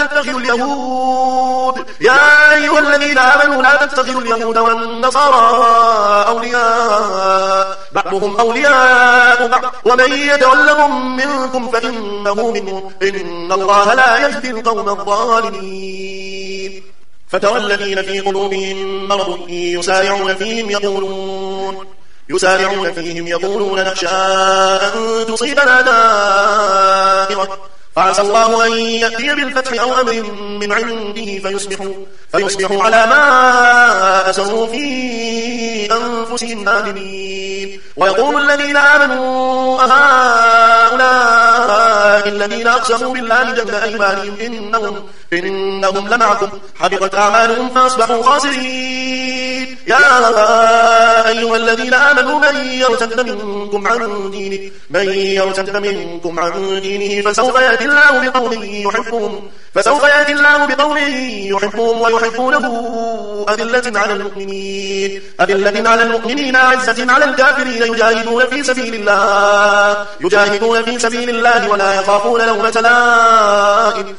تتخذوا اليهود والنصارى أولياء بعضهم أولياء بعض ومن يتولهم منكم فإنه منهم إن الله لا يهدي القوم الظالمين فترى الذين في قلوبهم مرض يسارعون فيهم يقولون نخشى أن تصيبنا دائرة فعسى الله أن يأتي بالفتح أو أمر من عنده فيصبحوا على ما أسروا في أنفسهم نادمين ويقول الذين آمنوا أهؤلاء الذين أقسموا بالله جهد أيمانهم إنهم لمعكم حبطت أعمالهم فأصبحوا خاسرين يا أيها الذين آمنوا من يرتد منكم عن دينه فسوف يأتي الله بقوم يحبهم ويحبونه أذلة على المؤمنين أعزة على الكافرين يجاهدون في سبيل الله ولا يخافون لومة لائم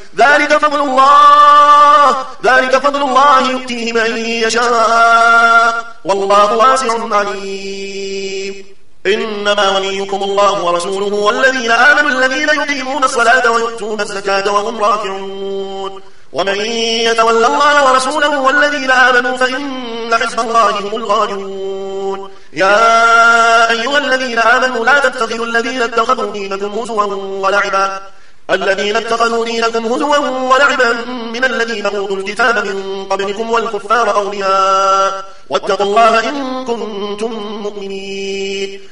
ذلك فضل الله يؤتيه من يشاء والله واسع عليم إنما وليكم الله ورسوله والذين آمنوا الذين يقيمون الصلاة ويؤتون الزكاة وهم راكعون ومن يتولى الله ورسوله والذين آمنوا فإن حزب الله هم الغالبون يا أيها الذين آمنوا لا تتخذوا الذين اتخذوا دينكم هزوا ولعبا من الذين أوتوا الكتاب من قبلكم والكفار أولياء واتقوا الله إن كنتم مؤمنين